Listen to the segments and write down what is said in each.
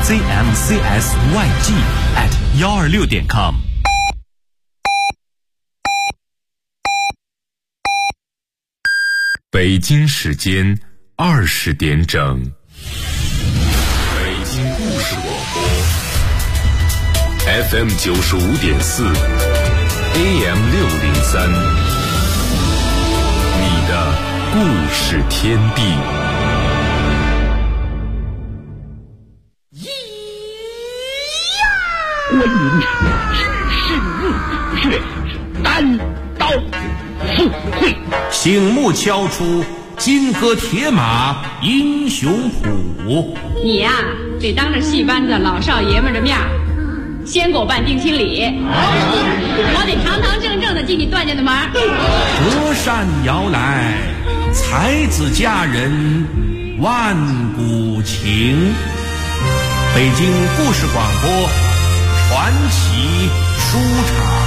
zmcsyg@126.com。 北京时间20点整。北京故事广播 FM 95.4 AM 603，你的故事天地。 观音只是热血单刀赴会， 醒目敲出金戈铁马英雄谱。 你呀，得当着戏班子老少爷们的面先给我办定亲礼，我得堂堂正正的进你段家的门。 隔山摇来，才子佳人万古情。北京故事广播传奇书场。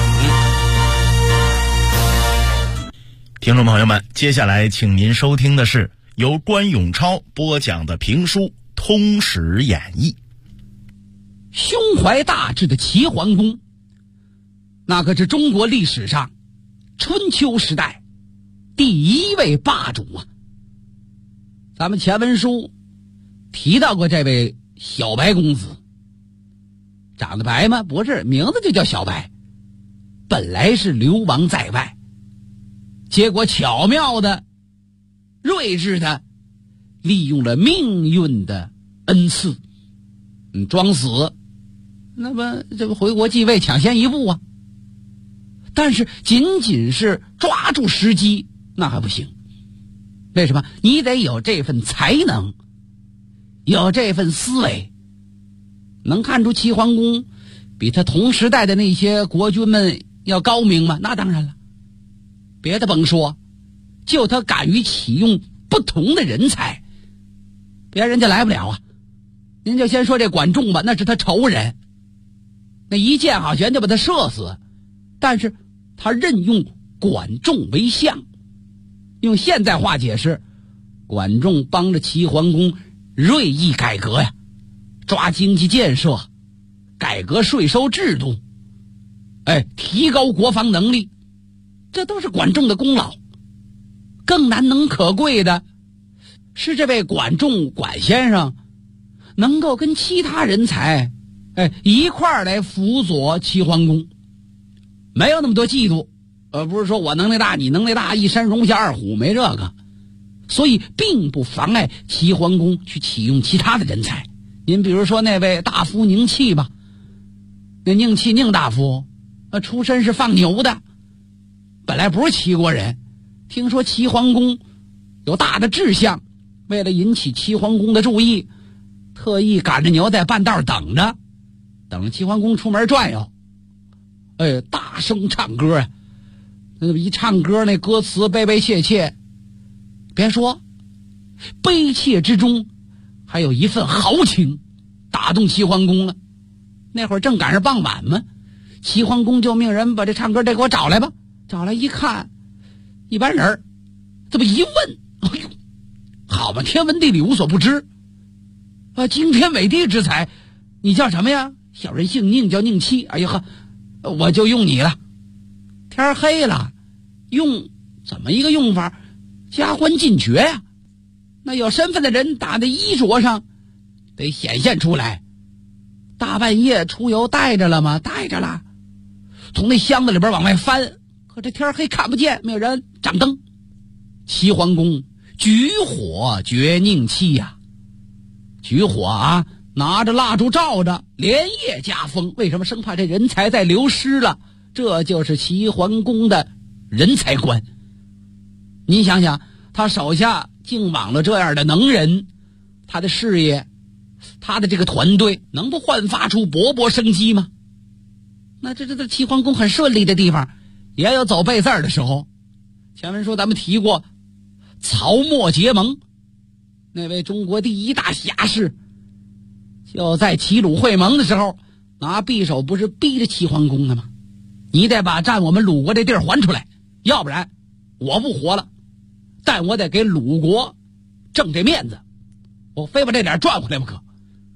听众朋友们，接下来请您收听的是由关永超播讲的评书《通史演义》。 胸怀大志的齐桓公，那可是中国历史上春秋时代第一位霸主啊！咱们前文书提到过这位小白公子，长得白吗？不是，名字就叫小白。本来是流亡在外，结果巧妙的、睿智的利用了命运的恩赐，装死，那么这不回国继位抢先一步啊？但是仅仅是抓住时机那还不行，为什么？你得有这份才能，有这份思维。能看出齐桓公比他同时代的那些国君们要高明吗？那当然了，别的甭说，就他敢于启用不同的人才，别人家来不了啊。您就先说这管仲吧，那是他仇人，那一箭好悬就把他射死，但是他任用管仲为相。用现代话解释，管仲帮着齐桓公锐意改革呀，抓经济建设，改革税收制度，提高国防能力，这都是管仲的功劳。更难能可贵的是，这位管仲管先生能够跟其他人才一块儿来辅佐齐桓公，没有那么多嫉妒，不是说我能耐大你能耐大，一山容下二虎，没这个。所以并不妨碍齐桓公去启用其他的人才。您比如说那位大夫宁戚吧，那宁戚宁大夫出身是放牛的，本来不是齐国人，听说齐桓公有大的志向，为了引起齐桓公的注意，特意赶着牛在半道等着齐桓公出门转悠，大声唱歌啊！一唱歌那歌词悲悲切切，别说悲切之中还有一份豪情，打动齐桓公了。那会儿正赶上傍晚嘛，齐桓公就命人把这唱歌的给我找来吧。找来一看，一般人这么一问，哎呦，好嘛，天文地理无所不知惊天伟地之才，你叫什么呀？小人姓宁，叫宁戚。哎呀呵，我就用你了。天黑了，用怎么一个用法？加官进爵呀！那有身份的人打在衣着上得显现出来。大半夜出游带着了吗？带着了。从那箱子里边往外翻，可这天黑看不见，没有人掌灯。齐桓公举火绝宁戚呀，举火啊，拿着蜡烛照着，连夜加封。为什么？生怕这人才再流失了。这就是齐桓公的人才观。您想想，他手下敬往了这样的能人，他的事业，他的这个团队能不焕发出勃勃生机吗？那这齐桓公很顺利的地方，也有走背字的时候。前文说咱们提过曹沫结盟，那位中国第一大侠士，就在齐鲁会盟的时候拿匕首不是逼着齐桓公的吗？你得把占我们鲁国这地儿还出来，要不然我不活了，但我得给鲁国挣这面子，我非把这点赚回来不可。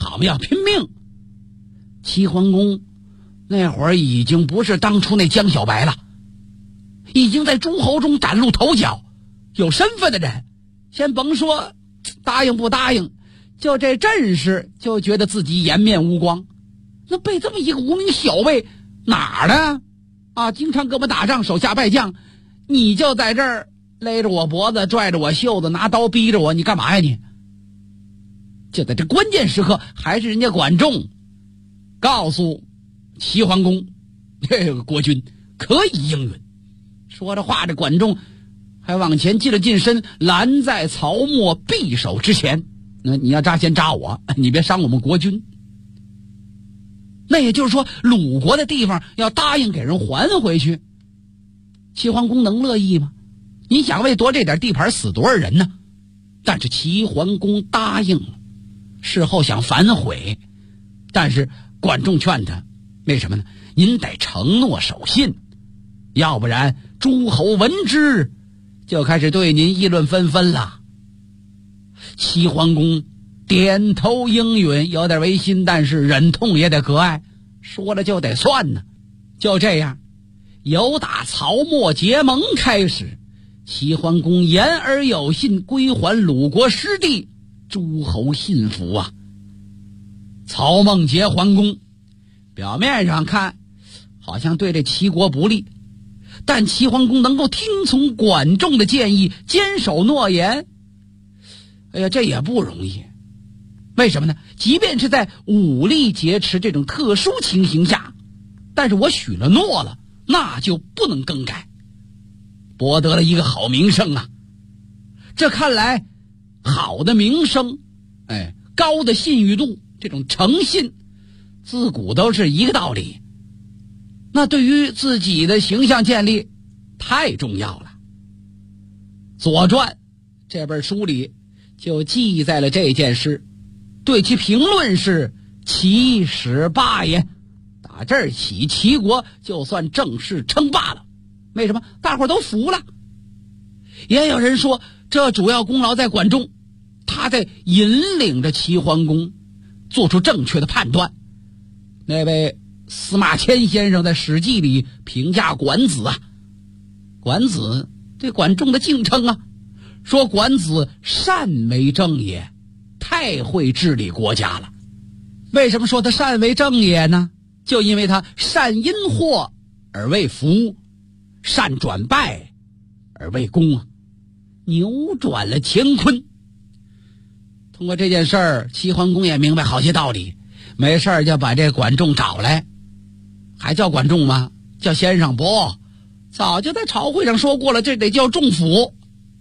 好嘛，要拼命。齐桓公那会儿已经不是当初那江小白了，已经在诸侯中崭露头角，有身份的人，先甭说答应不答应，就这阵势就觉得自己颜面无光。那被这么一个无名小辈哪儿的啊，经常跟我们打仗，手下败将，你就在这儿勒着我脖子，拽着我袖子，拿刀逼着我，你干嘛呀你？就在这关键时刻，还是人家管仲告诉齐桓公，这个国君可以应允。说着话，这管仲还往前进了近身，拦在曹沫匕首之前。那你要扎先扎我，你别伤我们国君。那也就是说，鲁国的地方要答应给人还回去，齐桓公能乐意吗？你想为夺这点地盘死多少人呢？但是齐桓公答应了，事后想反悔，但是管仲劝他，为什么呢？您得承诺守信，要不然诸侯闻之就开始对您议论纷纷了。齐桓公点头应允，有点违心，但是忍痛也得割爱，说了就得算呢。就这样，由打曹沫结盟开始，齐桓公言而有信，归还鲁国失地，诸侯信服啊。曹孟结桓公表面上看好像对这齐国不利，但齐桓公能够听从管仲的建议，坚守诺言，哎呀，这也不容易。为什么呢？即便是在武力劫持这种特殊情形下，但是我许了诺了，那就不能更改，博得了一个好名声啊。这看来好的名声，高的信誉度，这种诚信自古都是一个道理，那对于自己的形象建立太重要了。左传这本书里就记载了这件事，对其评论是齐始霸也。打这儿起，齐国就算正式称霸了。为什么？大伙儿都服了。也有人说，这主要功劳在管仲，他在引领着齐桓公做出正确的判断。那位司马迁先生在《史记》里评价管子啊，管子对管仲的敬称啊，说管子善为政也，太会治理国家了。为什么说他善为政也呢？就因为他善因祸而为福，善转败而为功啊，扭转了乾坤。通过这件事儿，齐桓公也明白好些道理，没事儿就把这管仲找来。还叫管仲吗？叫先生不？早就在朝会上说过了，这得叫仲甫。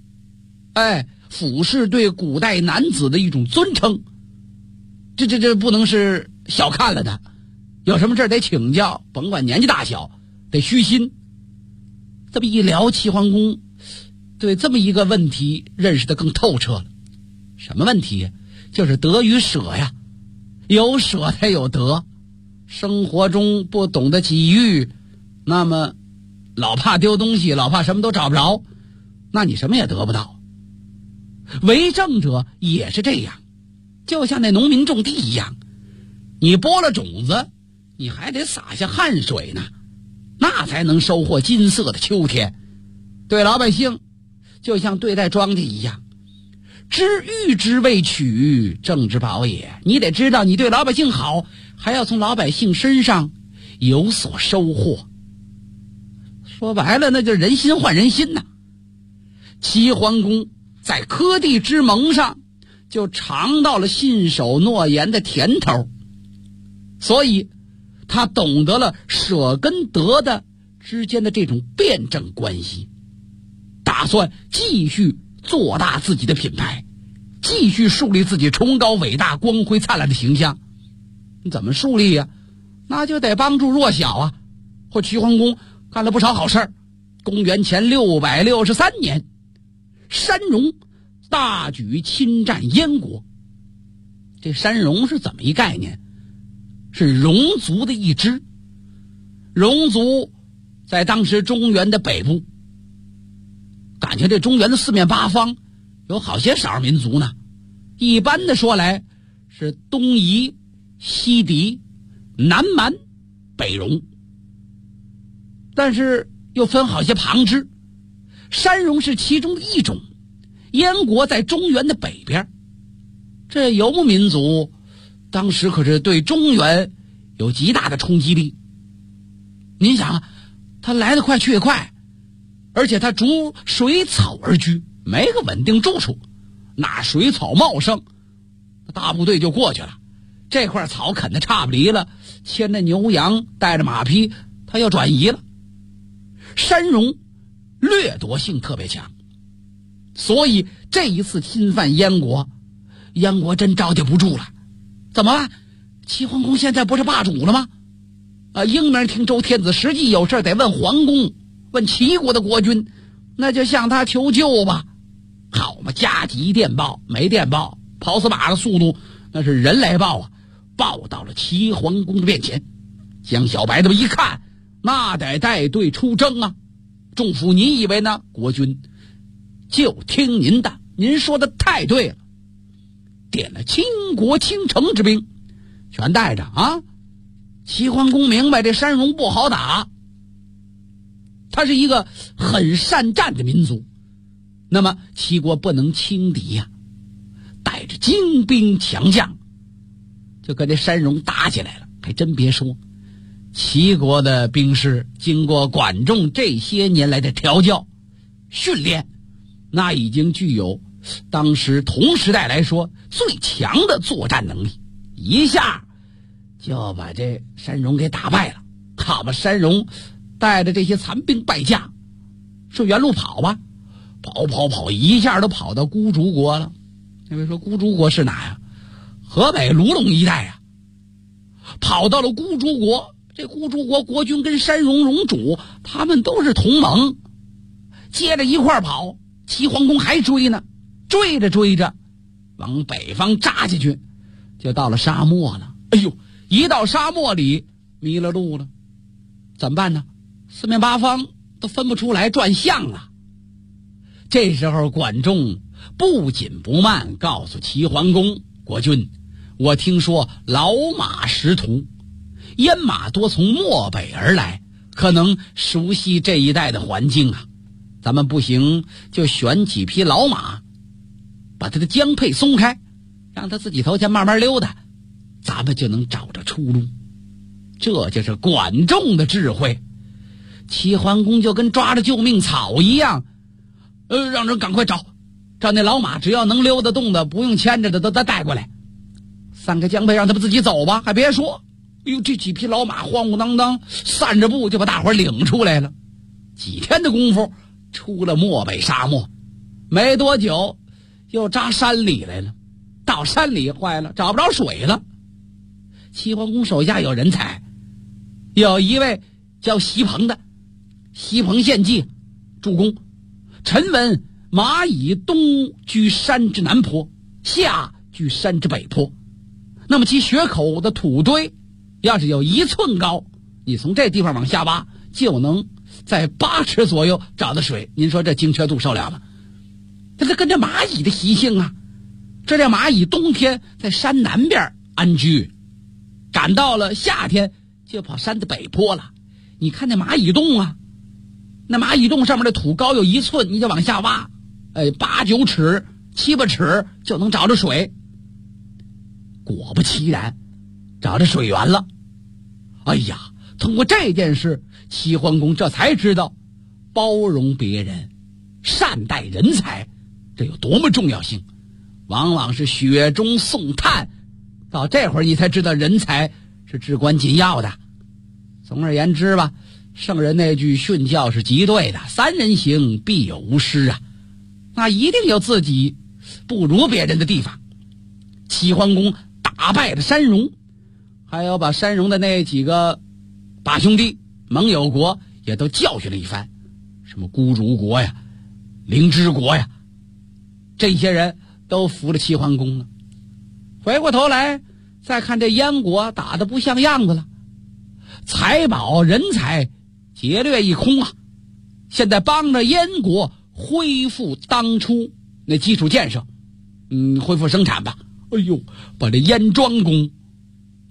甫是对古代男子的一种尊称，这不能是小看了的。有什么事得请教，甭管年纪大小，得虚心。这么一聊，齐桓公对这么一个问题认识得更透彻了。什么问题呀？就是得与舍呀，有舍才有得。生活中不懂得给予，那么老怕丢东西，老怕什么都找不着，那你什么也得不到。为政者也是这样，就像那农民种地一样，你播了种子，你还得撒下汗水呢，那才能收获金色的秋天。对老百姓就像对待庄稼一样，知遇之未取，政之宝也。你得知道你对老百姓好，还要从老百姓身上有所收获。说白了，那就人心换人心呐。齐桓公在科第之盟上就尝到了信守诺言的甜头，所以他懂得了舍跟得的之间的这种辩证关系，打算继续做大自己的品牌，继续树立自己崇高伟大光辉灿烂的形象。怎么树立呀？那就得帮助弱小啊。齐桓公干了不少好事儿。公元前663年，山戎大举侵占燕国。这山戎是怎么一概念？是戎族的一支。戎族在当时中原的北部，感情这中原的四面八方有好些少数民族呢。一般的说来，是东夷西狄、南蛮、北戎，但是又分好些旁支，山戎是其中的一种。燕国在中原的北边，这游牧民族当时可是对中原有极大的冲击力。您想啊，他来得快去得快，而且他逐水草而居，没个稳定住处，那水草茂盛，大部队就过去了，这块草啃得差不离了，牵着牛羊带着马匹，他要转移了。山戎掠夺性特别强，所以这一次侵犯燕国，燕国真招架不住了。怎么办？齐桓公现在不是霸主了吗？英明听周天子，实际有事得问桓公，问齐国的国君，那就向他求救吧。好嘛，加急电报，没电报，跑死马的速度那是人来报啊！报到了齐桓公的面前，江小白他们一看，那得带队出征啊！仲父，您以为呢？国君就听您的，您说的太对了。点了倾国倾城之兵，全带着啊！齐桓公明白这山戎不好打，他是一个很善战的民族，那么齐国不能轻敌呀，带着精兵强将就跟这山戎打起来了。还真别说，齐国的兵士经过管仲这些年来的调教训练，那已经具有当时同时代来说最强的作战能力，一下就要把这山戎给打败了。好吧，山戎带着这些残兵败将是原路跑吧，跑一下都跑到孤竹国了。那位说孤竹国是哪呀？河北卢龙一带呀。跑到了孤竹国，这孤竹国国君跟山戎戎主他们都是同盟，接着一块跑，齐桓公还追呢，追着往北方扎下去，就到了沙漠了。哎呦，一到沙漠里迷了路了，怎么办呢？四面八方都分不出来，转向了。这时候管仲不紧不慢告诉齐桓公，国君，我听说老马识途，燕马多从漠北而来，可能熟悉这一带的环境啊。咱们不行就选几匹老马，把他的缰配松开，让他自己头前慢慢溜达，咱们就能找着出路。这就是管仲的智慧。齐桓公就跟抓着救命草一样，让人赶快找那老马，只要能溜得动的，不用牵着的都带过来。3个缰配让他们自己走吧。还别说，哎呦，这几匹老马晃晃荡荡散着步就把大伙领出来了。几天的功夫出了漠北沙漠，没多久又扎山里来了。到山里坏了，找不着水了。齐桓公手下有人才，有一位叫席鹏的，席鹏献计助攻。臣闻马以东居山之南坡，下居山之北坡，那么其血口的土堆要是有1寸高，你从这地方往下挖，就能在8尺左右找到水。您说这精确度受了吗？这跟这蚂蚁的习性啊，这蚂蚁冬天在山南边安居，赶到了夏天就跑山的北坡了。你看那蚂蚁洞啊，那蚂蚁洞上面的土高有1寸，你就往下挖，8、9尺、7、8尺就能找着水。果不其然，找着水源了。哎呀，通过这件事，齐桓公这才知道包容别人、善待人才这有多么重要性。往往是雪中送炭，到这会儿你才知道人才是至关紧要的。总而言之吧，圣人那句训教是极对的，3人行必有吾师啊，那一定有自己不如别人的地方。齐桓公打败了山戎，还有把山戎的那几个把兄弟盟友国也都教训了一番，什么孤竹国呀、灵芝国呀，这些人都服了齐桓公了。回过头来再看这燕国打得不像样子了，财宝人才劫掠一空啊！现在帮着燕国恢复当初那基础建设，恢复生产吧。哎呦，把这燕庄公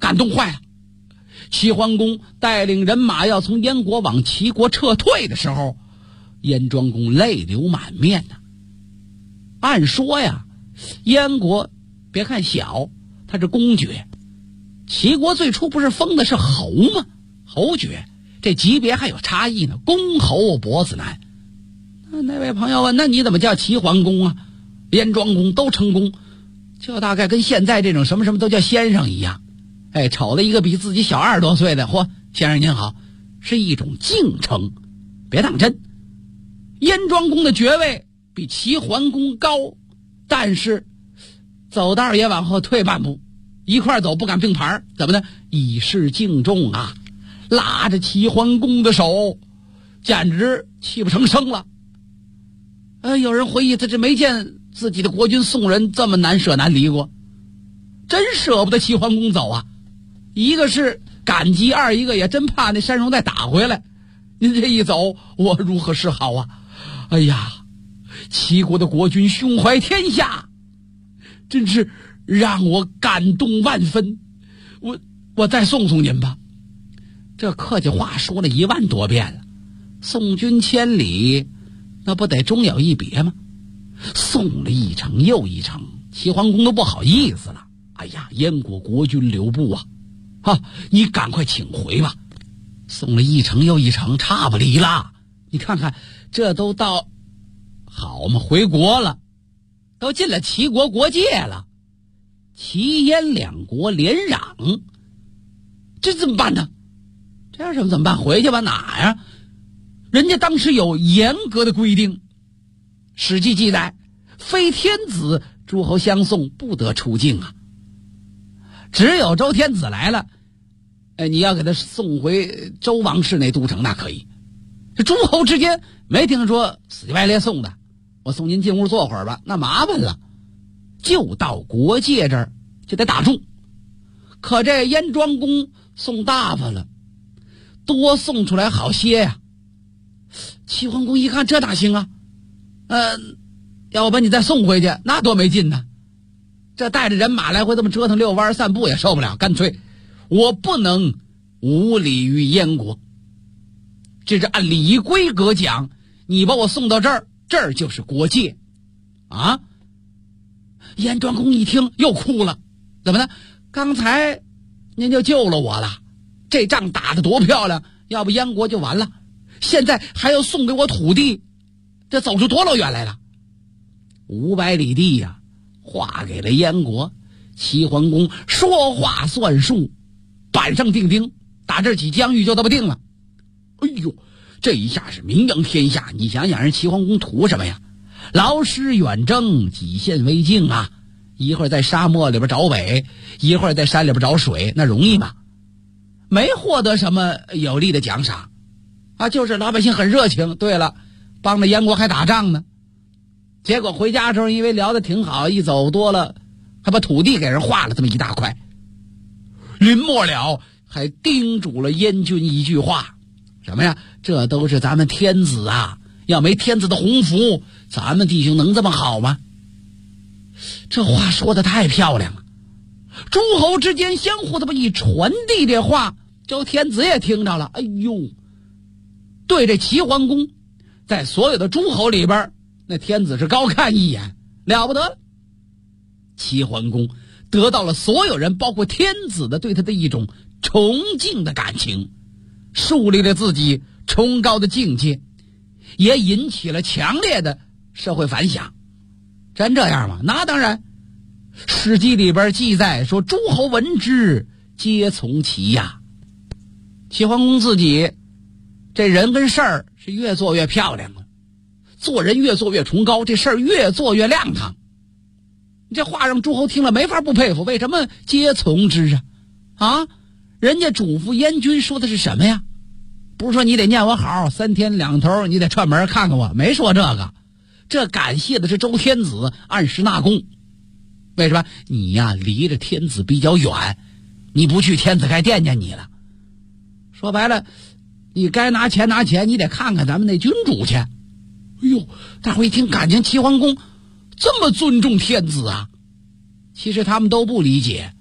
感动坏了。齐桓公带领人马要从燕国往齐国撤退的时候，燕庄公泪流满面呐。按说呀，燕国别看小，他是公爵，齐国最初不是封的是侯吗？侯爵，这级别还有差异呢，公侯脖子难。那位朋友问，那你怎么叫齐桓公啊？燕庄公都称公，就大概跟现在这种什么什么都叫先生一样。哎，瞅了一个比自己小20多岁的，嚯，先生您好，是一种敬称，别当真。燕庄公的爵位比齐桓公高，但是走道也往后退半步，一块走不敢并排，怎么呢？以示敬重啊！拉着齐桓公的手，简直泣不成声了。有人回忆，他这没见自己的国君宋人这么难舍难离过，真舍不得齐桓公走啊！一个是感激，二一个也真怕那山戎再打回来。您这一走，我如何是好啊？哎呀，齐国的国君胸怀天下，真是让我感动万分。我再送送您吧。这客气话说了1万多遍了，送君千里，那不得终有一别吗？送了一程又一程，齐桓公都不好意思了。哎呀，燕国国君留步啊，你赶快请回吧。送了一程又一程，差不离了。你看看，这都到好嘛，回国了，都进了齐国国界了，齐燕两国连壤，这怎么办呢？这样怎么办？回去吧。哪呀？人家当时有严格的规定，《史记》记载，非天子诸侯相送，不得出境啊。只有周天子来了，你要给他送回周王室那都城，那可以。这诸侯之间没听说死乞白赖送的，我送您进屋坐会儿吧，那麻烦了。就到国界这儿就得打住。可这燕庄公送大发了，多送出来好些呀。齐桓公一看，这哪行啊？要不把你再送回去，那多没劲呢。这带着人马来回这么折腾遛弯散步也受不了，干脆我不能无礼于燕国。这是按礼仪规格讲，你把我送到这儿，这儿就是国界啊。燕庄公一听又哭了，怎么呢？刚才您就救了我了，这仗打得多漂亮，要不燕国就完了，现在还要送给我土地，这走出多老远来了，500里地呀，划给了燕国。齐桓公说话算数，板上钉钉，打这起疆域就这么定了。哎呦，这一下是名扬天下。你想想人齐桓公图什么呀？劳师远征，己献为敬啊！一会儿在沙漠里边找北，一会儿在山里边找水，那容易吗？没获得什么有利的奖赏啊，就是老百姓很热情。对了，帮着燕国还打仗呢。结果回家的时候，因为聊得挺好，一走多了，还把土地给人划了这么一大块。临末了，还叮嘱了燕军一句话，什么呀？这都是咱们天子啊，要没天子的鸿福，咱们弟兄能这么好吗？这话说得太漂亮了，诸侯之间相互这么一传递这话，周天子也听着了。哎呦，对这齐桓公，在所有的诸侯里边，那天子是高看一眼，了不得了。齐桓公得到了所有人包括天子的对他的一种崇敬的感情，树立了自己崇高的境界，也引起了强烈的社会反响。真这样吗？那当然。史记里边记载说，诸侯闻之皆从齐呀。齐桓公自己这人跟事儿是越做越漂亮了，做人越做越崇高，这事儿越做越亮堂。这话让诸侯听了没法不佩服，为什么皆从之啊？人家嘱咐燕军说的是什么呀？不是说你得念我好，3天2头你得串门看看我，没说这个。这感谢的是周天子按时纳贡。为什么？你呀离着天子比较远，你不去天子该惦记你了。说白了，你该拿钱拿钱，你得看看咱们那君主去。哎呦，大伙一听，感情齐桓公这么尊重天子啊。其实他们都不理解，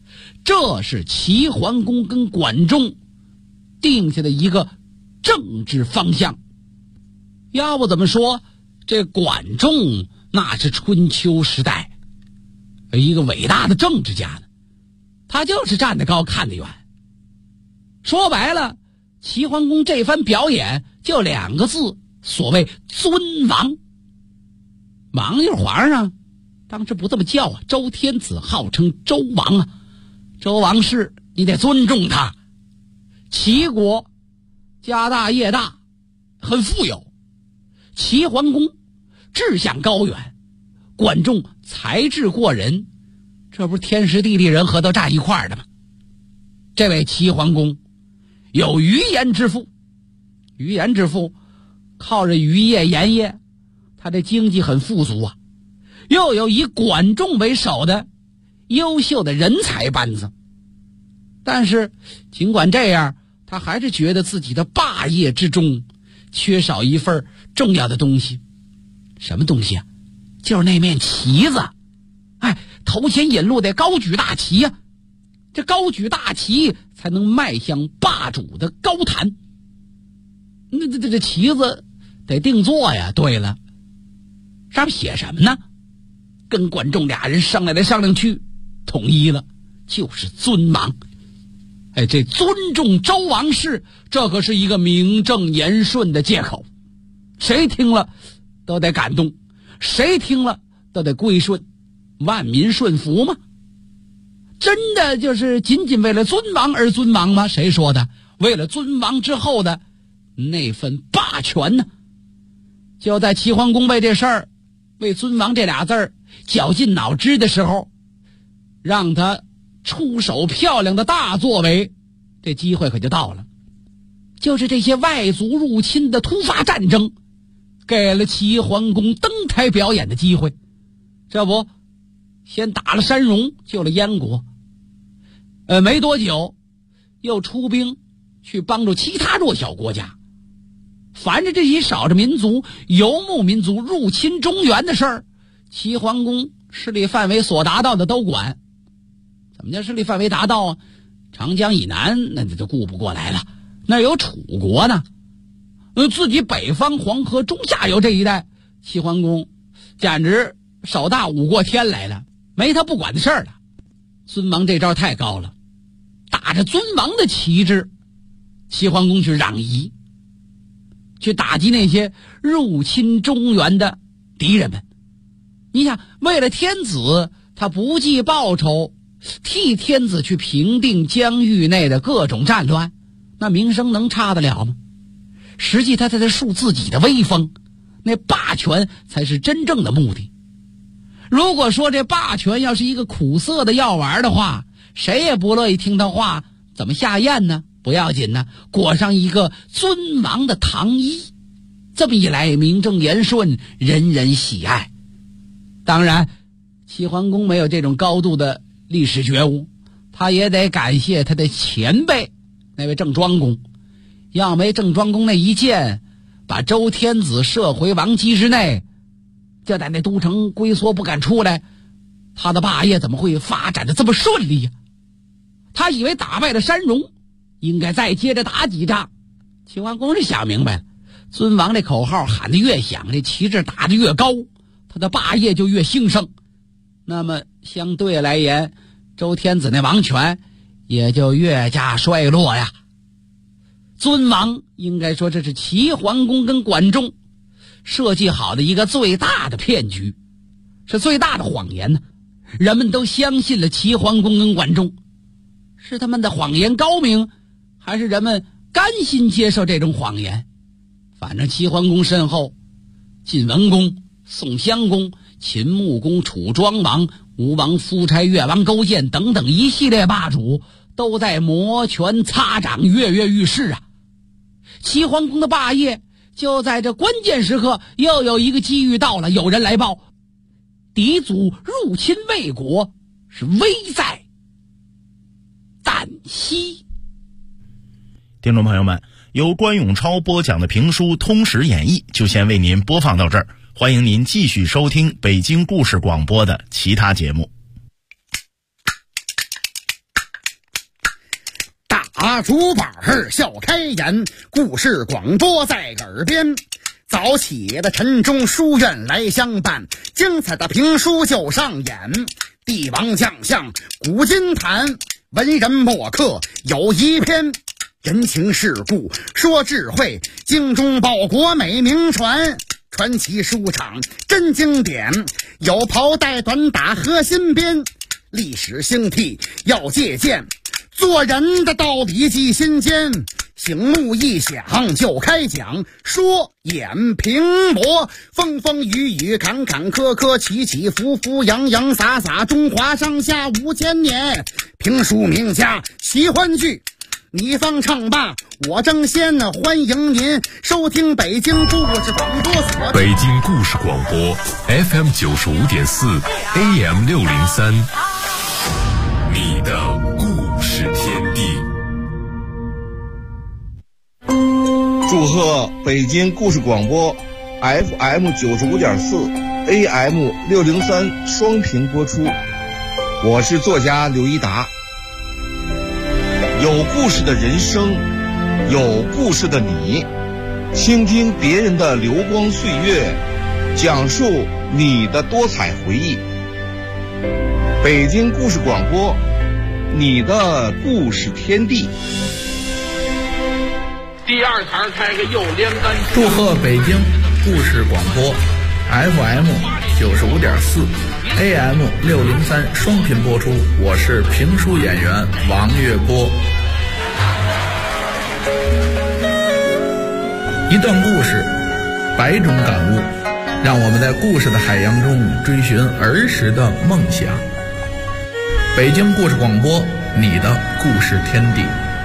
这是齐桓公跟管仲定下的一个政治方向。要不怎么说这管仲那是春秋时代一个伟大的政治家呢？他就是站得高看得远。说白了，齐桓公这番表演就2个字，所谓尊王。王就是皇上，当时不这么叫啊，周天子号称周王啊，周王室你得尊重他。齐国家大业大，很富有，齐桓公志向高远，管仲才智过人，这不是天时地利人和都站一块儿的吗？这位齐桓公有渔盐之富，渔盐之富靠着渔业盐业，他的经济很富足啊，又有以管仲为首的优秀的人才班子。但是尽管这样，他还是觉得自己的霸业之中缺少一份重要的东西。什么东西啊？就是那面旗子。头前引路得高举大旗啊，这高举大旗才能迈向霸主的高坛。那这旗子得定做呀。对了，上面写什么呢？跟管仲俩人商量来商量去，统一了，就是尊王。这尊重周王室，这可是一个名正言顺的借口，谁听了都得感动，谁听了都得归顺，万民顺服吗？真的就是仅仅为了尊王而尊王吗？谁说的？为了尊王之后的那份霸权呢？就在齐桓公为这事儿，为尊王这俩字儿绞尽脑汁的时候，让他出手漂亮的大作为，这机会可就到了。就是这些外族入侵的突发战争，给了齐桓公登台表演的机会。这不，先打了山戎，救了燕国，没多久又出兵去帮助其他弱小国家。凡是这些少数民族、游牧民族入侵中原的事儿，齐桓公势力范围所达到的都管。怎么叫势力范围达到啊？长江以南那就顾不过来了，那有楚国呢。自己北方黄河中下游这一带，齐桓公简直手大舞过天来了，没他不管的事儿了。尊王这招太高了，打着尊王的旗帜，齐桓公去攘夷，去打击那些入侵中原的敌人们。你想，为了天子，他不计报酬，替天子去平定疆域内的各种战乱，那名声能差得了吗？实际他在树自己的威风，那霸权才是真正的目的。如果说这霸权要是一个苦涩的药丸的话，谁也不乐意听他话，怎么下咽呢？不要紧呢，裹上一个尊王的糖衣，这么一来名正言顺，人人喜爱。当然齐桓公没有这种高度的历史觉悟，他也得感谢他的前辈那位郑庄公。要没郑庄公那一剑把周天子射回王畿之内，就在那都城龟缩不敢出来，他的霸业怎么会发展的这么顺利呀？他以为打败了山戎，应该再接着打几仗。齐桓公是想明白了，尊王这口号喊得越响，这旗帜打得越高，他的霸业就越兴盛。那么相对来言，周天子那王权也就越加衰落呀。尊王应该说这是齐桓公跟管仲设计好的一个最大的骗局，是最大的谎言呢。人们都相信了齐桓公跟管仲，是他们的谎言高明，还是人们甘心接受这种谎言？反正齐桓公身后，晋文公、宋襄公、秦穆公、楚庄王、吴王夫差、越王勾践等等一系列霸主都在摩拳擦掌，跃跃欲试啊。齐桓公的霸业就在这关键时刻又有一个机遇到了，有人来报，敌族入侵魏国，是危在旦夕。 听众朋友们，由关永超播讲的评书《通史演义》就先为您播放到这儿，欢迎您继续收听北京故事广播的其他节目。 竹板儿笑开颜，故事广播在耳边。早起的晨钟书院来相伴，精彩的评书就上演。帝王将相古今谈，文人墨客有一篇。人情世故说智慧，精忠报国美名传。传奇书场真经典，有袍带短打和新编。历史兴替要借鉴，做人的道理记心间。醒目一响就开讲，说演评驳，风风雨雨坎坎坷坷，起起伏伏洋洋洒洒，中华上下5000年。评书名家奇欢聚，你方唱罢我争先，欢迎您收听北京故事广播所。 北京故事广播 FM 95.4 AM 603，你的故事天地。 祝贺北京故事广播 FM 95.4 AM 603双频播出。我是作家刘一达。有故事的人生，有故事的你，倾听别人的流光岁月，讲述你的多彩回忆。北京故事广播，你的故事天地。 第二台开个右连杆。 祝贺北京故事广播 FM 95.4 AM 603双频播出。我是评书演员王月波。一段故事，百种感悟，让我们在故事的海洋中追寻儿时的梦想。北京故事广播，你的故事天地。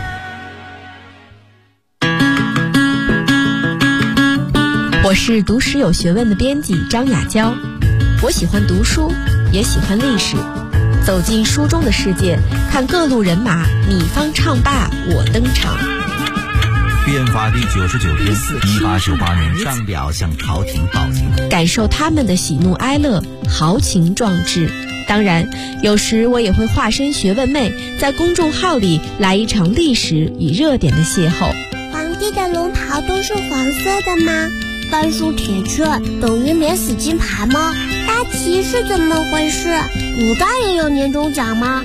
我是读史有学问的编辑张雅娇，我喜欢读书，也喜欢历史，走进书中的世界，看各路人马，你方唱罢我登场。 变法第99天，1898年上表向朝廷报警， 感受他们的喜怒哀乐，豪情壮志。当然，有时我也会化身学问妹，在公众号里来一场历史与热点的邂逅。 皇帝的龙袍都是黄色的吗？翻书铁券等于免死金牌吗？八旗是怎么回事？古代也有年终奖吗？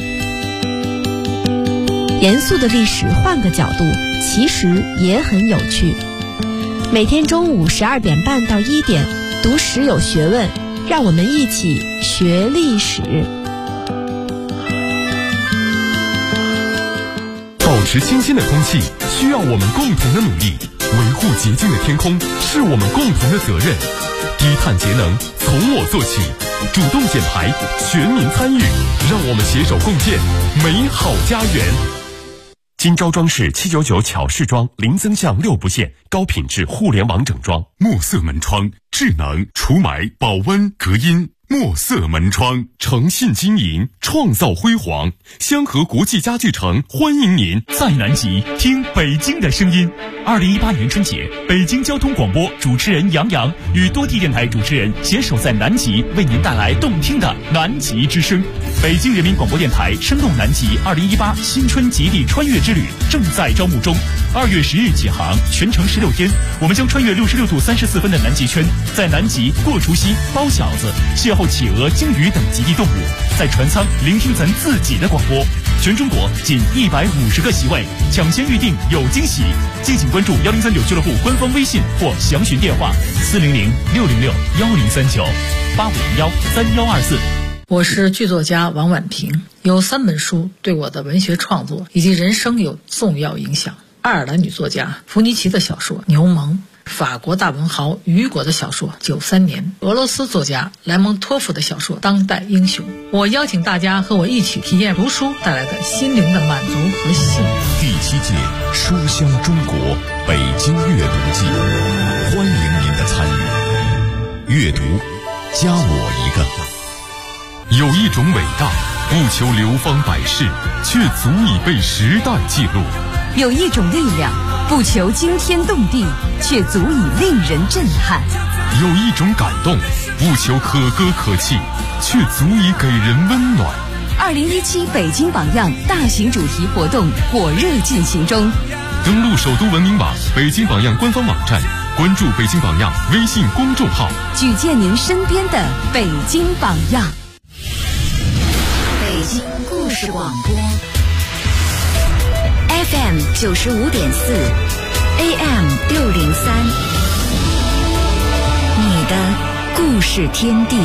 严肃的历史换个角度，其实也很有趣。每天中午12点半到1点，读史有学问，让我们一起学历史。 保持清新的空气需要我们共同的努力，维护洁净的天空是我们共同的责任。低碳节能从我做起，主动减排，全民参与，让我们携手共建美好家园。金招装饰799巧饰装，零增项6不限，高品质互联网整装。墨色门窗，智能除霾、保温、隔音。墨色门窗，诚信经营，创造辉煌。香河国际家具城欢迎您， 在南极听北京的声音。2018年春节，北京交通广播主持人杨洋与多地电台主持人携手在南极，为您带来动听的南极之声。北京人民广播电台声动南极2018新春极地穿越之旅正在招募中，2月10日起航，全程16天，我们将穿越66度34分的南极圈，在南极过除夕、包饺子，邂逅企鹅、鲸鱼等极地动物，在船舱聆听咱自己的广播。全中国仅150个席位，抢先预定有惊喜。敬请关注1039俱乐部官方微信或详询电话400-606-1039-8501-3124。 我是剧作家王婉平，有3本书对我的文学创作以及人生有重要影响。爱尔兰女作家弗尼奇的小说《牛虻》，法国大文豪雨果的小说《93年》，俄罗斯作家莱蒙托夫的小说《当代英雄》。我邀请大家和我一起体验读书带来的心灵的满足和幸福。 第7届书香中国北京阅读季，欢迎您的参与。阅读，加我一个。有一种伟大，不求流芳百世，却足以被时代记录。 有一种力量，不求惊天动地，却足以令人震撼。 有一种感动，不求可歌可泣，却足以给人温暖。 2017北京榜样大型主题活动火热进行中。 登录首都文明网、北京榜样官方网站，关注北京榜样微信公众号， 举荐您身边的北京榜样。北京故事广播 FM 95.4 AM 603，你的故事天地。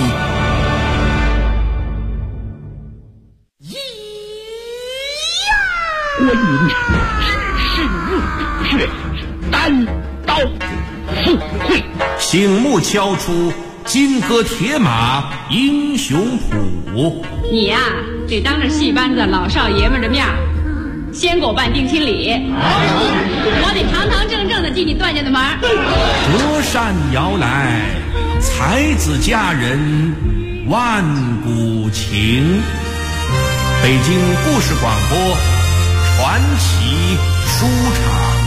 关云是入血，单刀赴会，醒目敲出金戈铁马英雄谱。 你呀，得当着戏班子老少爷们的面先给我办定亲礼，我得堂堂正正的进你段家的门。 隔山遥来，才子佳人万古情。北京故事广播传奇书场。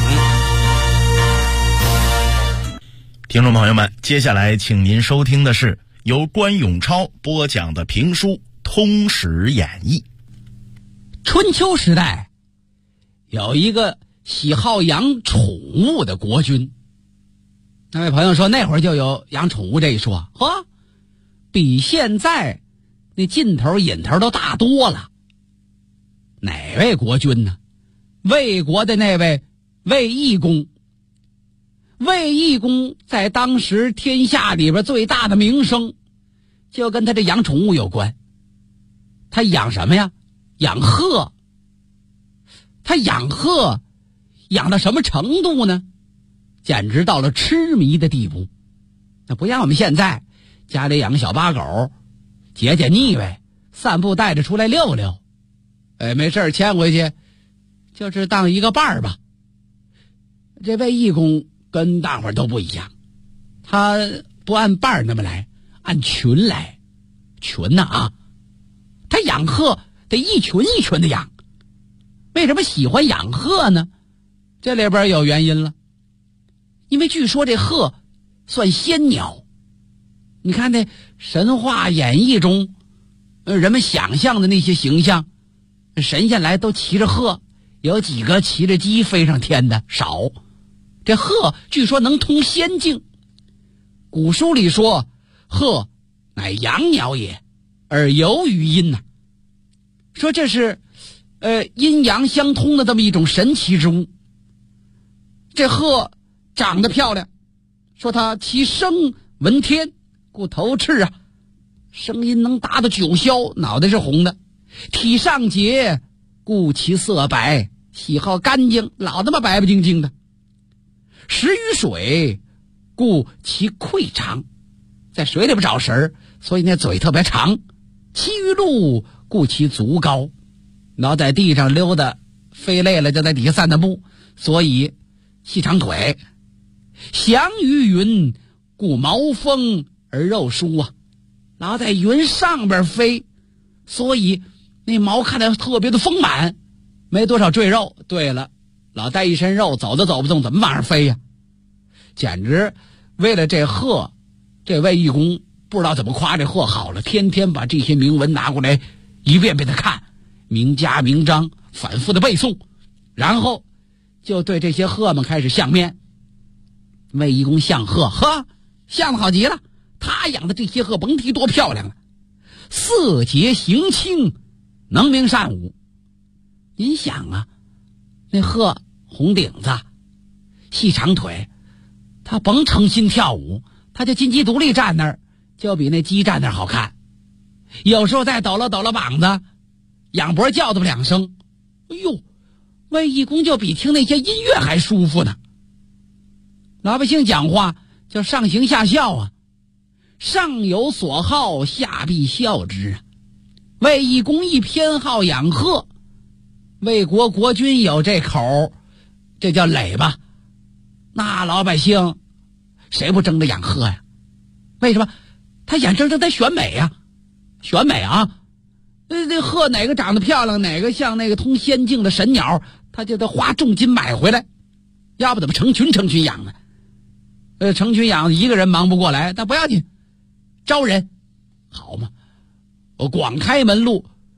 听众朋友们，接下来请您收听的是由关永超播讲的评书《通史演义》。 春秋时代有一个喜好养宠物的国君，那位朋友说那会儿就有养宠物这一说，呵，比现在那劲头瘾头都大多了。哪位国君呢？魏国的那位魏懿公。魏懿公在当时天下里边最大的名声就跟他这养宠物有关。他养什么呀？养鹤。他养鹤养到什么程度呢？简直到了痴迷的地步。那不像我们现在家里养个小八狗，解解腻味，散步带着出来溜溜，没事牵回去就是当一个伴儿吧。这魏懿公跟大伙儿都不一样，他不按伴儿那么来，按群来。群呐啊，他养鹤得一群一群的养。为什么喜欢养鹤呢？这里边有原因了。因为据说这鹤算仙鸟。你看那神话演义中人们想象的那些形象，神仙来都骑着鹤，有几个骑着鸡飞上天的少。这鹤据说能通仙境。古书里说，鹤乃阳鸟也，而游于阴呐。说这是阴阳相通的这么一种神奇之物。这鹤长得漂亮，说它其声闻天，故头赤啊，声音能达到9霄，脑袋是红的。体上洁，故其色白，喜好干净，老他妈白白净净的。食于水，故其喙长，在水里边找食儿，所以那嘴特别长。栖于路，故其足高，老在地上溜达，飞累了就在底下散散步，所以细长腿。翔于云，故毛丰而肉疏啊，老在云上边飞，所以那毛看着特别的丰满，没多少赘肉。对了，老带一身肉，走都走不动，怎么往上飞呀？简直为了这鹤，这魏懿公不知道怎么夸这鹤好了，天天把这些铭文拿过来一遍遍的看，名家名章反复的背诵，然后就对这些鹤们开始相面。魏懿公相鹤，呵，相得好极了。他养的这些鹤甭提多漂亮了，色洁形清，能鸣善舞。您想啊，那鹤红顶子，细长腿，他甭诚心跳舞，他就金鸡独立站那儿，就比那鸡站那儿好看。有时候再抖了抖了膀子，仰脖叫这么2声，哎呦，魏懿公就比听那些音乐还舒服呢。老百姓讲话叫上行下效啊，上有所好，下必效之啊。魏懿公一偏好养鹤，魏国国君有这口，这叫累吧。那老百姓谁不争着养鹤呀？为什么？他眼睁睁在选美呀，选美啊！这鹤哪个长得漂亮，哪个像那个通仙境的神鸟，他就得花重金买回来，要不怎么成群养呢？成群养一个人忙不过来，但不要紧，招人好嘛。我广开门路，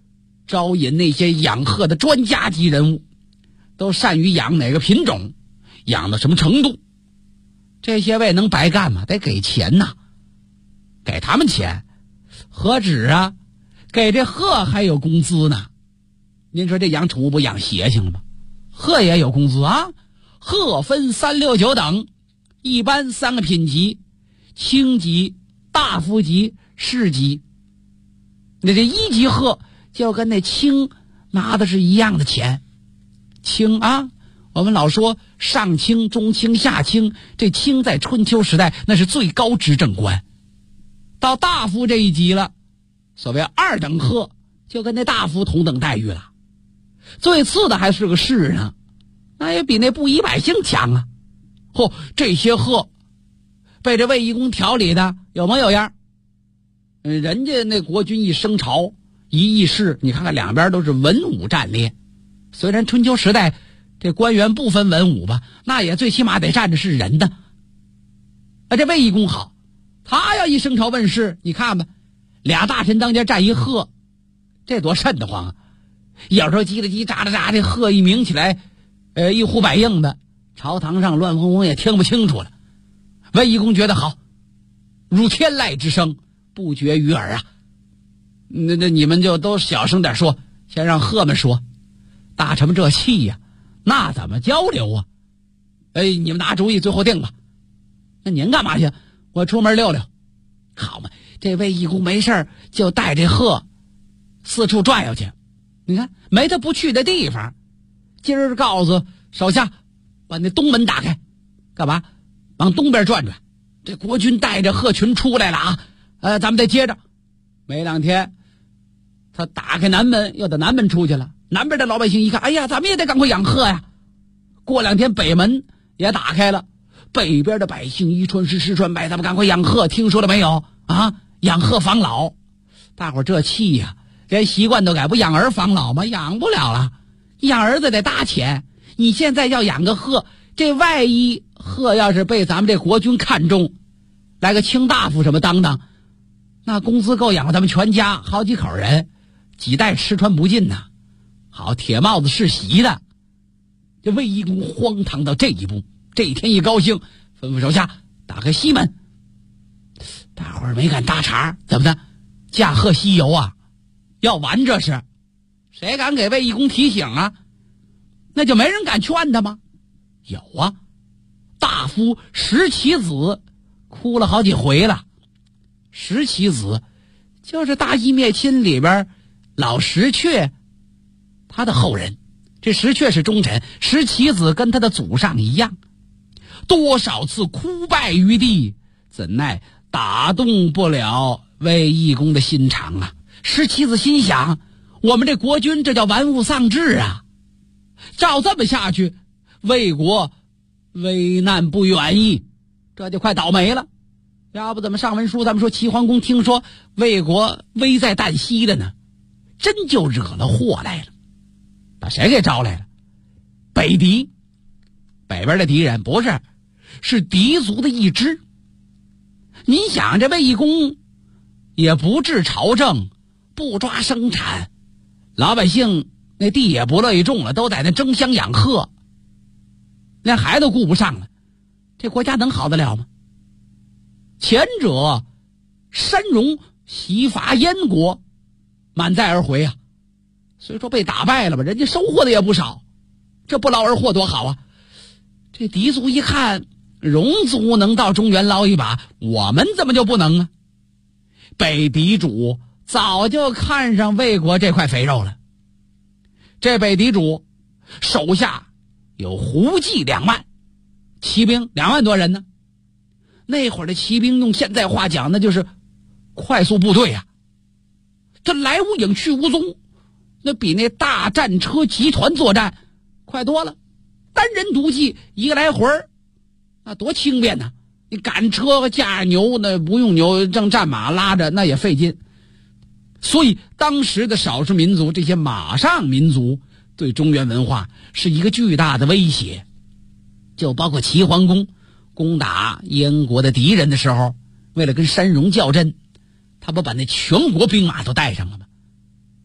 招引那些养鹤的专家级人物，都善于养哪个品种，养到什么程度。这些位能白干吗？得给钱呐，给他们钱何止啊，给这鹤还有工资呢。您说这养宠物不养邪性了吗？鹤也有工资啊。鹤分3、6、9等，一般3个品级：轻级、大夫级、士级。那这1级鹤就跟那轻拿的是一样的钱。轻啊，我们老说上卿、中卿、下卿，这卿在春秋时代那是最高执政官。到大夫这一级了，所谓2等鹤，就跟那大夫同等待遇了。最次的还是个士呢，那也比那布衣百姓强啊。这些鹤被这卫懿公调理的有模有样。人家那国君一升朝一议事，你看看两边都是文武战列。虽然春秋时代这官员不分文武吧，那也最起码得站着是人的。这卫懿公好，他要一升朝问事，你看吧，2大臣当间站一鹤，这多瘆得慌啊！有时候叽里叽喳喳这鹤一鸣起来，一呼百应的，朝堂上乱哄哄也听不清楚了。卫懿公觉得好，如天籁之声，不绝于耳啊。那你们就都小声点说，先让鹤们说。大臣们这气呀，那怎么交流啊？你们拿主意，最后定吧。那您干嘛去？我出门溜溜。好嘛，这卫懿公没事就带这鹤四处转悠去。你看没他不去的地方。今儿告诉手下把那东门打开，干嘛？往东边转转。这国君带着鹤群出来了啊！咱们再接着。没2天，他打开南门，又到南门出去了。南边的老百姓一看，哎呀，咱们也得赶快养鹤呀。过2天北门也打开了，北边的百姓一传十，十传百，咱们赶快养鹤，听说了没有啊？养鹤防老。大伙这气呀，连习惯都改，不养儿防老吗？养不了了，养儿子得搭钱。你现在要养个鹤，这万一鹤要是被咱们这国君看中，来个卿大夫什么当，那工资够养活咱们全家好几口人，几代吃穿不尽呐。好，铁帽子世袭的。这卫懿公荒唐到这一步，这一天一高兴，吩咐手下打开西门。大伙儿没敢搭茬，怎么的？驾鹤西游啊？要完这是？谁敢给卫懿公提醒啊？那就没人敢劝他吗？有啊，大夫石岐子哭了好几回了。石岐子就是大义灭亲里边老石阙他的后人。这石阙是忠臣，石岐子跟他的祖上一样，多少次哭败于地，怎奈打动不了卫懿公的心肠啊。石岐子心想，我们这国君这叫玩物丧志啊，照这么下去，魏国危难不远矣，这就快倒霉了。要不怎么上文书咱们说齐桓公听说魏国危在旦夕的呢？真就惹了祸来了。把谁给招来了？北狄，北边的敌人不是狄族的一支。您想这卫懿公也不治朝政，不抓生产，老百姓那地也不乐意种了，都在那争相养鹤，连孩子顾不上了，这国家能好得了吗？前者山戎袭伐燕国，满载而回啊。虽说被打败了吧，人家收获的也不少，这不劳而获多好啊。这狄族一看戎族能到中原捞一把，我们怎么就不能啊？北狄主早就看上魏国这块肥肉了。这北狄主手下有胡骑2万，骑兵2万多人呢。那会儿的骑兵用现在话讲，那就是快速部队啊，这来无影去无踪，那比那大战车集团作战快多了。单人独骑一个来回，那多轻便呢。你赶车驾牛，那不用牛，正战马拉着那也费劲。所以当时的少数民族，这些马上民族对中原文化是一个巨大的威胁。就包括齐桓公攻打燕国的敌人的时候，为了跟山戎较真，他不把那全国兵马都带上了吗？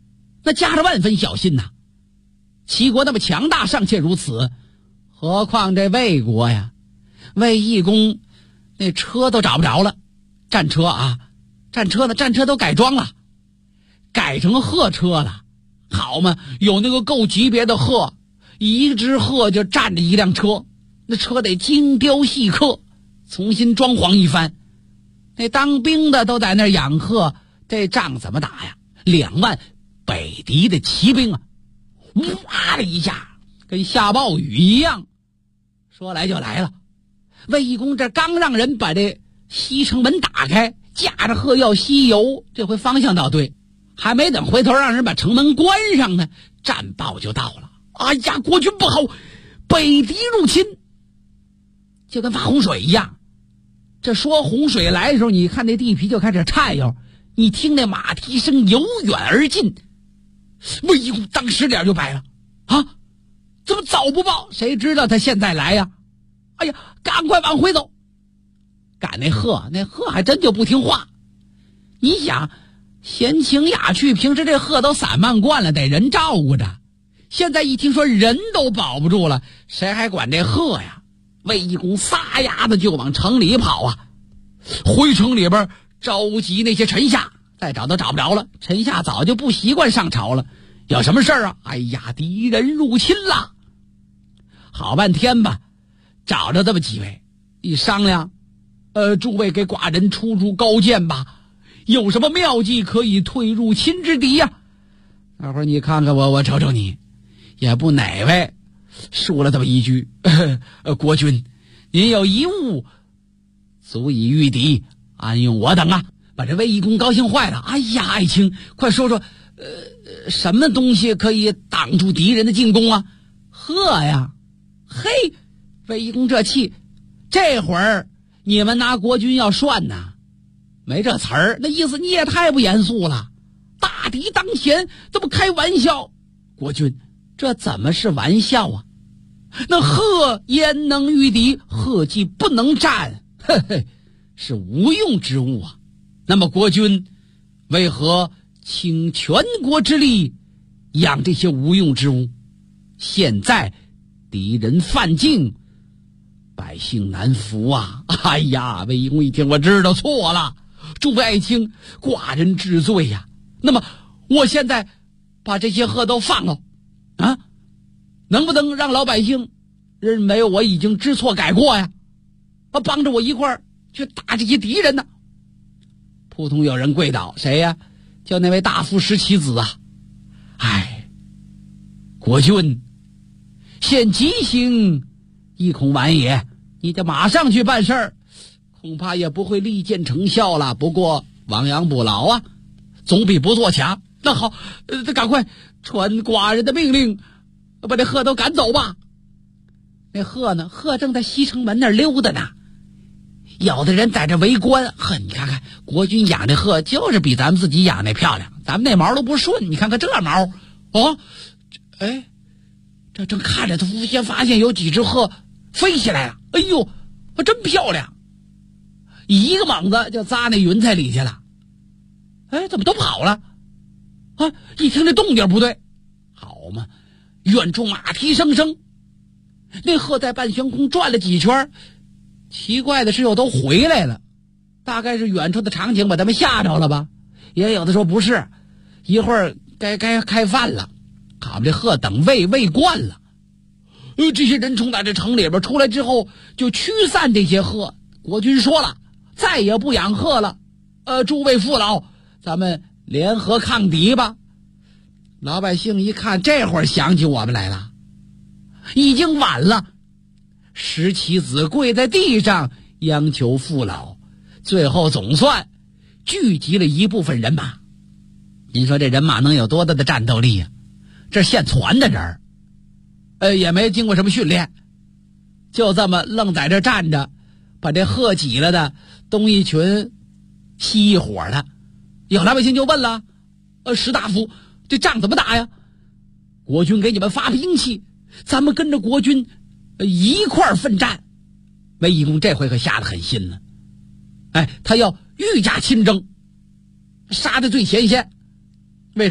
那加着万分小心呐。齐国那么强大尚且如此，何况这魏国呀？魏义公那车都找不着了，战车啊，战车都改装了，改成鹤车了。好嘛，有那个够级别的鹤，一只鹤就站着一辆车，那车得精雕细刻，重新装潢一番。那当兵的都在那养鹤，这仗怎么打呀？2万北狄的骑兵啊，哇的一下跟下暴雨一样，说来就来了。魏义公这刚让人把这西城门打开，驾着鹤要西游，这回方向倒对，还没等回头让人把城门关上呢，战报就到了。哎呀，国军不好，北狄入侵，就跟发洪水一样。这说洪水来的时候，你看那地皮就开始颤悠，你听那马蹄声由远而近。魏义公当时脸就白了啊！怎么早不报？谁知道他现在来呀？哎呀，赶快往回走！赶那鹤还真就不听话。你想，闲情雅趣，平时这鹤都散漫惯了，得人照顾着。现在一听说人都保不住了，谁还管这鹤呀？魏义公撒丫子就往城里跑啊！回城里边召集那些臣下，再找都找不着了。臣下早就不习惯上朝了，有什么事啊？哎呀，敌人入侵了！好半天吧，找着这么几位，一商量，诸位给寡人出高见吧，有什么妙计可以退入侵之敌呀？大伙儿你看看我瞅瞅你，也不哪位说了这么一句，国君，您有一物足以御敌，安用我等啊！把这魏义公高兴坏了。哎呀，爱卿，快说说，什么东西可以挡住敌人的进攻啊？鹤呀！嘿，魏义公这气，这会儿你们拿国君要涮呐？没这词儿，那意思你也太不严肃了。大敌当前，怎么开玩笑？国君，这怎么是玩笑啊？那鹤焉能御敌？鹤既不能战，嘿嘿，是无用之物啊。那么国君为何倾全国之力养这些无用之物？现在敌人犯境，百姓难服啊！哎呀，魏义公一听，我知道错了，诸位爱卿，寡人知罪呀。那么我现在把这些鹤都放了啊，能不能让老百姓认为我已经知错改过呀？帮着我一块儿去打这些敌人呢？扑通有人跪倒，谁呀？叫那位大夫石其子啊！哎，国君，现急行亦恐晚也，你得马上去办事儿，恐怕也不会立见成效了。不过亡羊补牢啊，总比不做强。那好，赶快传寡人的命令，把这鹤都赶走吧。那鹤呢？鹤正在西城门那儿溜达呢。有的人在这围观，呵，你看看国君养这鹤就是比咱们自己养那漂亮，咱们那毛都不顺，你看看这毛，哦，哎，这正看着，他忽然发现有几只鹤飞起来了，哎呦，真漂亮！一个猛子就扎那云彩里去了。哎，怎么都跑了？啊！一听这动静不对，好嘛，远处马蹄声声，那鹤在半悬空转了几圈，奇怪的是又都回来了。大概是远处的场景把他们吓着了吧？也有的说不是，一会儿该开饭了，好，这鹤等喂惯了。这些人从在这城里边出来之后，就驱散这些鹤。国君说了，再也不养鹤了。诸位父老，咱们联合抗敌吧。老百姓一看，这会儿想起我们来了，已经晚了。石其子跪在地上央求父老，最后总算聚集了一部分人马。您说这人马能有多大的战斗力呀？这现传的人也没经过什么训练，就这么愣在这站着，把这鹤挤了的东一群西一伙的。有老百姓就问了，石大夫，这仗怎么打呀？国君给你们发兵器，咱们跟着国军一块儿奋战。魏义公这回可下得狠心了，他要御驾亲征，杀的最前线。为什么？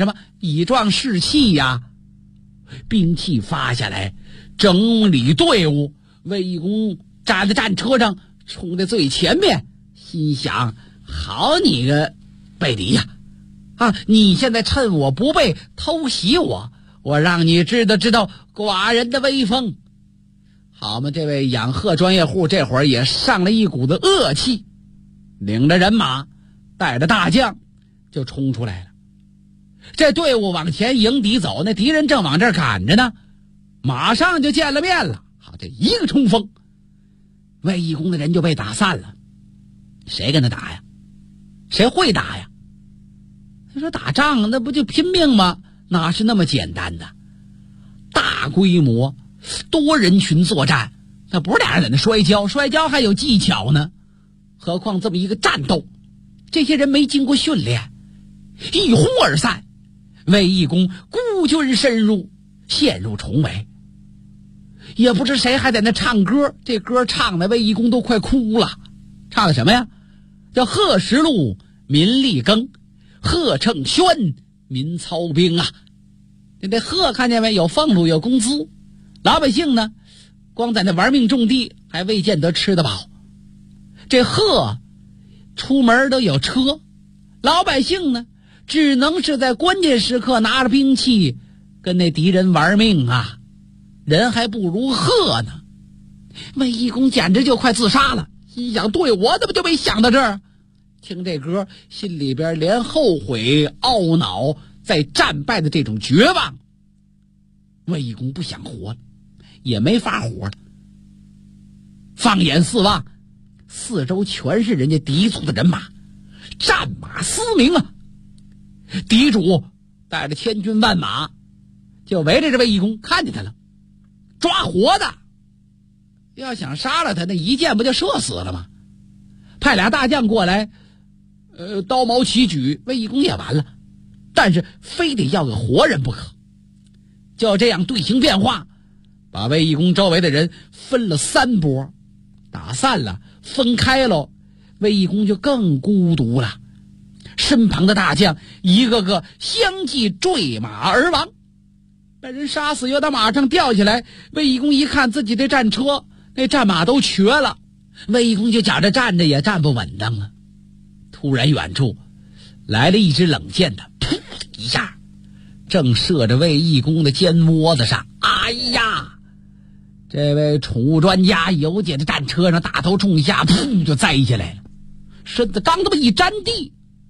以壮士气呀。兵器发下来，整理队伍，卫懿公站在战车上，冲在最前面，心想：好你个贝迪呀！你现在趁我不备偷袭我，我让你知道寡人的威风。好嘛，这位养鹤专业户这会儿也上了一股子恶气，领着人马，带着大将就冲出来了。这队伍往前迎敌走，那敌人正往这儿赶着呢，马上就见了面了。好，这一个冲锋，卫懿公的人就被打散了。谁跟他打呀？谁会打呀？他说打仗那不就拼命吗？哪是那么简单的？大规模多人群作战，那不是俩人在那摔跤还有技巧呢。何况这么一个战斗，这些人没经过训练，一哄而散。卫懿公孤军深入，陷入重围。也不知谁还在那唱歌，这歌唱的卫懿公都快哭了。唱的什么呀？叫贺实禄民力耕，贺称宣民操兵啊。这贺看见没？有俸禄有工资，老百姓呢光在那玩命种地，还未见得吃得饱。这贺出门都有车，老百姓呢只能是在关键时刻拿着兵器跟那敌人玩命啊，人还不如贺呢。卫懿公简直就快自杀了，心想：对，我怎么就没想到这儿？听这歌，心里边连后悔懊恼在战败的这种绝望。卫懿公不想活了，也没法活了。放眼四望，四周全是人家敌族的人马，战马嘶鸣啊。敌主带着千军万马就围着这卫懿公，看见他了，抓活的。要想杀了他，那一箭不就射死了吗？派俩大将过来，刀矛齐举，卫懿公也完了，但是非得要个活人不可。就这样队形变化，把卫懿公周围的人分了3波，打散了，分开了，卫懿公就更孤独了。身旁的大将一个个相继坠马而亡，被人杀死，又到马上吊起来。卫懿公一看自己的战车，那战马都瘸了，卫懿公就觉着站着也站不稳当啊。突然远处来了一支冷箭的，噗一下正射着卫懿公的肩窝子上。哎呀，这位宠物专家游姐的战车上大头冲下，噗就栽下来了，身子刚这么一沾地，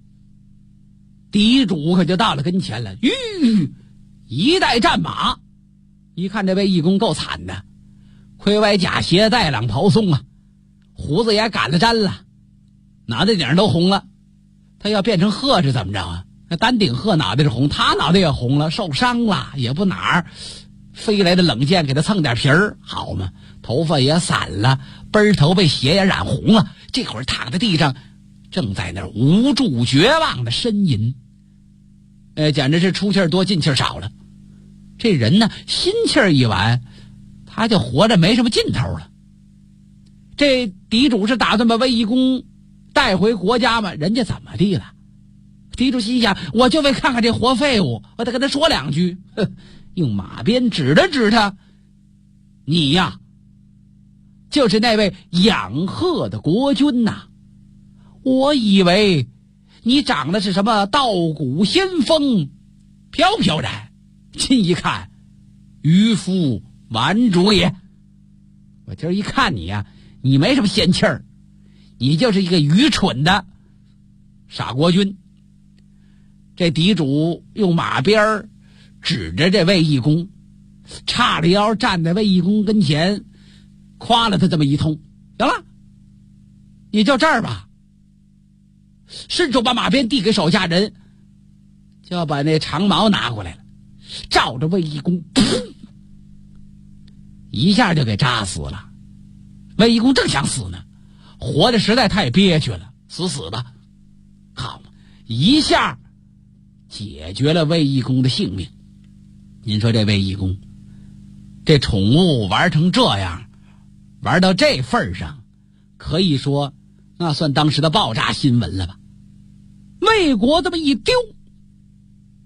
敌主可就到了跟前了。一代战马，一看这卫懿公够惨的，盔歪甲斜，带啷袍松啊，胡子也赶了粘了，脑袋顶都红了。他要变成鹤是怎么着啊？那丹顶鹤脑袋是红，他脑袋也红了，受伤了，也不哪儿飞来的冷箭给他蹭点皮儿，好嘛，头发也散了，背头被血也染红了。这会儿躺在地上，正在那儿无助绝望的呻吟。简直是出气儿多进气儿少了。这人呢，心气儿一完，他就活着没什么劲头了。这敌主是打算把卫懿公带回国家吗？人家怎么地了？敌主心想，我就为看看这活废物，我得跟他说2句。用马鞭指了指他，你呀，就是那位养鹤的国君呐。我以为你长的是什么道骨仙风，飘飘然，近一看，渔夫顽主也。我今儿一看你呀，你没什么仙气儿，你就是一个愚蠢的傻国君。这敌主用马鞭指着这卫懿公，叉着腰站在卫懿公跟前，夸了他这么一通。行了，你就这儿吧。伸手把马鞭递给手下人，就要把那长矛拿过来了，照着卫懿公噗一下就给扎死了。卫懿公正想死呢，活得实在太憋屈了，死吧。好，一下解决了卫懿公的性命。您说这卫懿公，这宠物玩成这样，玩到这份上，可以说那算当时的爆炸新闻了吧。魏国这么一丢，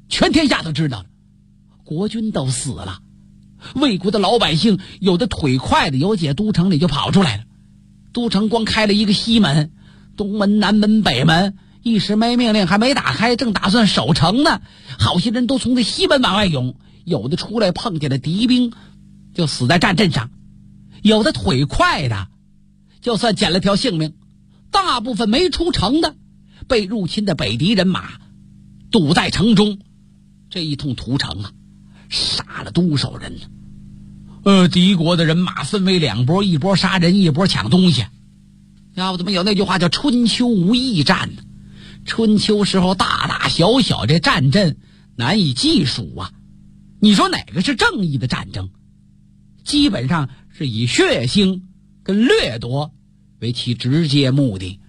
全天下都知道了，国军都死了，魏国的老百姓有的腿快的有解都城里就跑出来了。都城光开了一个西门，东门、南门、北门一时没命令还没打开，正打算守城呢，好些人都从这西门往外涌，有的出来碰见了敌兵就死在战阵上，有的腿快的就算捡了条性命，大部分没出城的被入侵的北敌人马堵在城中。这一通屠城啊，杀了多少人呢？敌国的人马分为两波，一波杀人，一波抢东西。要不怎么有那句话叫春秋无义战呢？春秋时候大大小小这战阵难以计数啊。你说哪个是正义的战争？基本上是以血腥跟掠夺为其直接目的。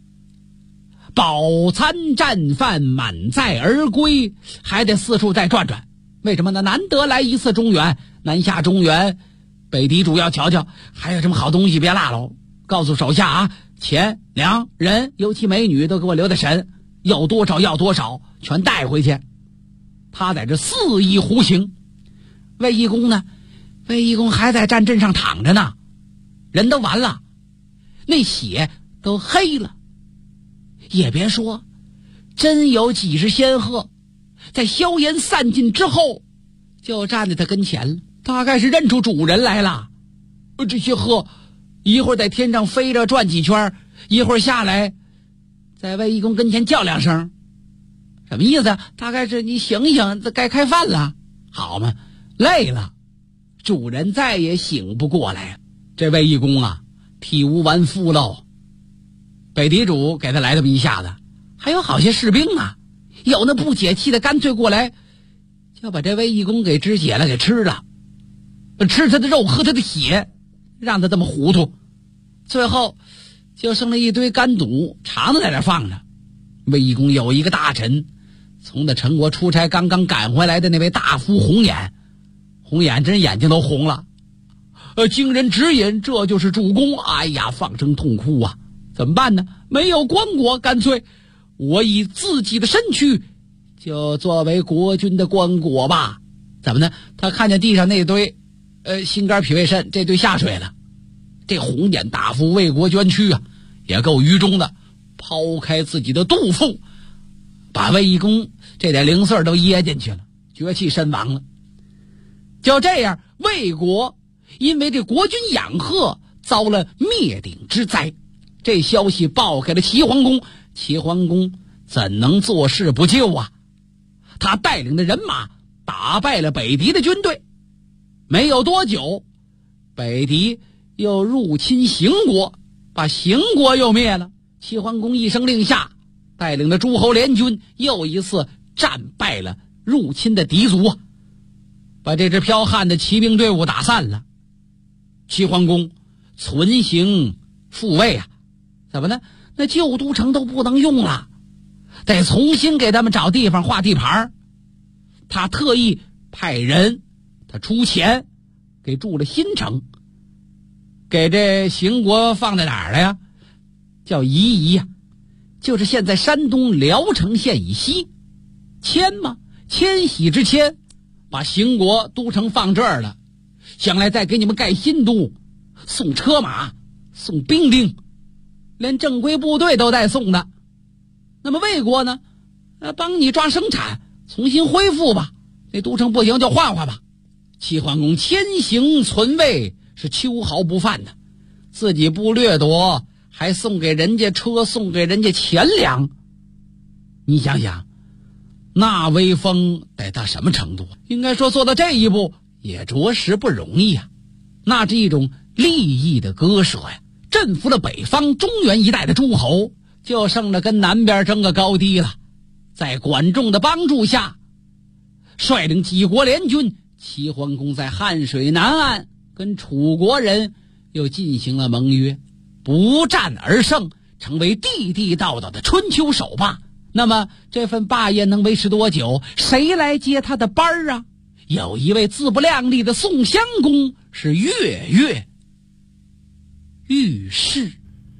饱餐战饭，满载而归，还得四处再转转。为什么呢？难得来一次中原，南下中原，北敌主要瞧瞧还有什么好东西别落了，告诉手下啊，钱粮人尤其美女都给我留在神，要多少要多少全带回去。他在这肆意胡行。卫懿公呢？卫懿公还在战阵上躺着呢，人都完了，那血都黑了。也别说，真有几只仙鹤在硝烟散尽之后就站在他跟前了，大概是认出主人来了。这些鹤一会儿在天上飞着转几圈，一会儿下来在卫懿公跟前叫两声，什么意思？大概是你醒醒，该开饭了。好嘛，累了，主人再也醒不过来。这卫懿公啊，体无完肤喽。北敌主给他来这么一下子，还有好些士兵啊，有那不解气的干脆过来就把这卫懿公给肢解了，给吃了，吃他的肉，喝他的血，让他这么糊涂。最后就剩了一堆干肚肠子在这放着。卫懿公有一个大臣，从那陈国出差刚刚赶回来的那位大夫红眼，红眼真眼睛都红了，经人指引，这就是主公。哎呀，放声痛哭啊！怎么办呢？没有棺椁，干脆我以自己的身躯就作为国军的棺椁吧。怎么呢？他看见地上那堆心肝脾胃肾这堆下水了。这红眼大夫为国捐躯啊，也够愚忠的，抛开自己的肚腹，把卫懿公这点零碎都噎进去了，绝气身亡了。就这样，魏国因为这国军养鹤遭了灭顶之灾。这消息报给了齐桓公，齐桓公怎能坐视不救啊？他带领的人马打败了北敌的军队，没有多久，北敌又入侵邢国，把邢国又灭了。齐桓公一声令下，带领的诸侯联军又一次战败了入侵的敌族，把这支剽悍的骑兵队伍打散了。齐桓公存邢复魏啊，怎么呢？那旧都城都不能用了，得重新给他们找地方划地盘。他特意派人，他出钱给筑了新城，给这邢国放在哪儿了呀？叫夷夷呀，就是现在山东聊城县以西。迁嘛，迁徙之迁，把邢国都城放这儿了，将来再给你们盖新都，送车马，送兵丁，连正规部队都带送的。那么魏国呢，帮你抓生产，重新恢复吧，这都城不行就换换吧。齐桓公迁邢存魏是秋毫不犯的，自己不掠夺，还送给人家车，送给人家钱粮。你想想，那威风得到什么程度？应该说做到这一步也着实不容易啊。那是一种利益的割舍呀，征服了北方中原一带的诸侯，就剩了跟南边争个高低了。在管仲的帮助下，率领几国联军，齐桓公在汉水南岸跟楚国人又进行了盟约，不战而胜，成为地地道道的春秋首霸。那么这份霸业能维持多久？谁来接他的班儿啊？有一位自不量力的宋襄公是跃跃欲试。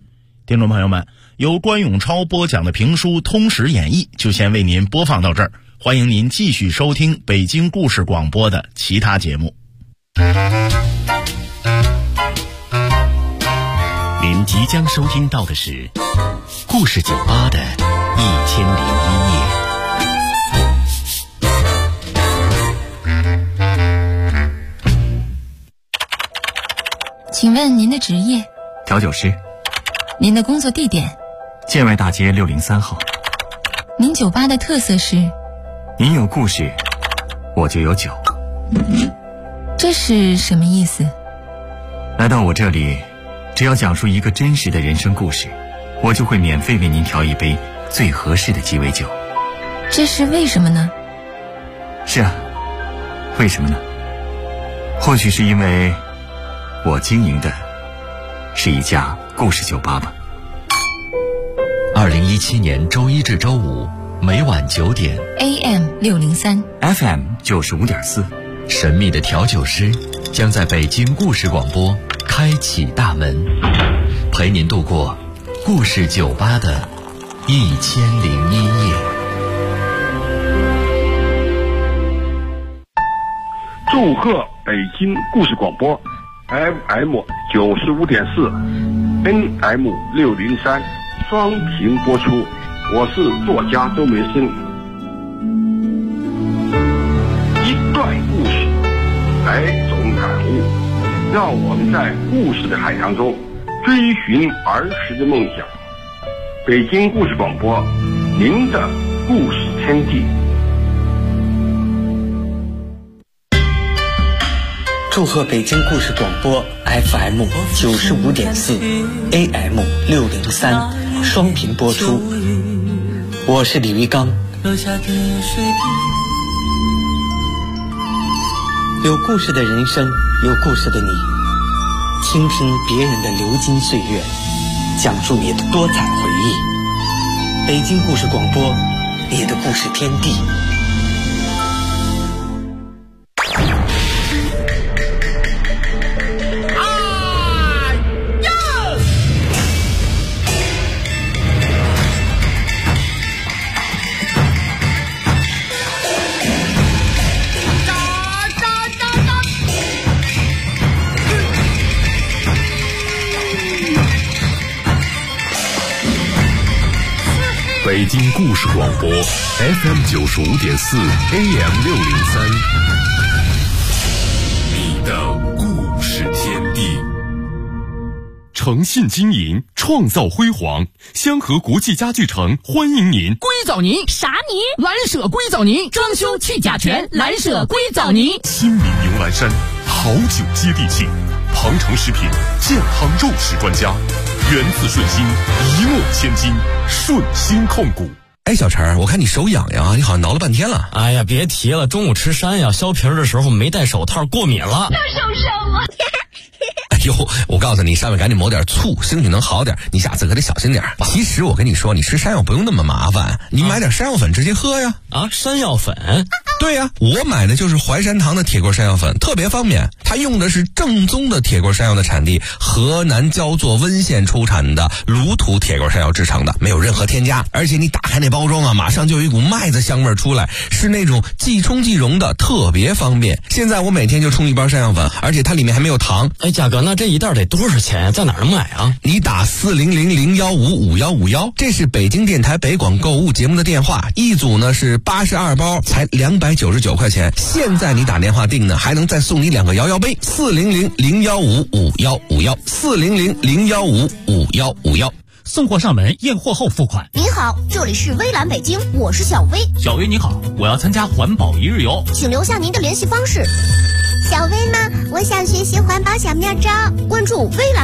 听众朋友们，由关永超播讲的评书《通史演义》就先为您播放到这儿， 欢迎您继续收听北京故事广播的其他节目。 您即将收听到的是故事酒吧的1001夜。 请问您的职业？ 调酒师。 您的工作地点？ 建外大街603号。 您酒吧的特色是？ 您有故事，我就有酒。 这是什么意思？ 来到我这里，只要讲述一个真实的人生故事，我就会免费为您调一杯最合适的鸡尾酒。 这是为什么呢？ 是啊，为什么呢？或许是因为我经营的是一家故事酒吧吧。 2017年周一至周五每晚9点 AM 603 FM 95.4， 神秘的调酒师将在北京故事广播开启大门，陪您度过故事酒吧的1001夜。 祝贺北京故事广播 FM 95.4 NM 603双屏播出，我是作家周梅生。一段故事，100种感悟，让我们在故事的海洋中追寻儿时的梦想。北京故事广播，您的故事天地。 祝贺北京故事广播 FM 95.4 AM 603双屏播出，我是李玉刚。有故事的人生，有故事的你，倾听别人的流金岁月，讲述你的多彩回忆。北京故事广播，你的故事天地。 北京故事广播 FM 95.4 AM 603，你的故事天地。诚信经营，创造辉煌。香河国际家具城欢迎您。 硅藻泥啥泥？蓝舍硅藻泥，装修去甲醛，蓝舍硅藻泥。 新民迎蓝山，好酒接地气。庞城食品健康肉食专家，源自顺心，一诺千金，顺心控股。 哎，小陈，我看你手痒痒啊，你好像挠了半天了。 哎呀，别提了，中午吃山药削皮的时候没戴手套，过敏了。 又受伤了。 哎呦，我告诉你，上面赶紧抹点醋，兴许能好点。你下次可得小心点。其实我跟你说，你吃山药不用那么麻烦，你买点山药粉直接喝呀。 啊，山药粉？ 对呀，我买的就是淮山堂的铁棍山药粉，特别方便。它用的是正宗的铁棍山药的产地河南焦作温县出产的卤土铁棍山药制成的，没有任何添加。而且你打开那包装啊，马上就有一股麦子香味出来，是那种即冲即溶的，特别方便。现在我每天就冲一包山药粉，而且它里面还没有糖。 哎，价格那这一袋得多少钱呀？在哪儿能买啊？ 你打400-015-5151，这是北京电台北广购物节目的电话，一组呢是82包，才299块钱。现在你打电话订呢，还能再送你2个摇摇杯。400-015-5151 400-015-5151。 送货上门，验货后付款。 您好，这里是微蓝北京，我是小薇。 小薇你好，我要参加环保一日游， 请留下您的联系方式。小薇呢，我想学习环保小妙招，关注微蓝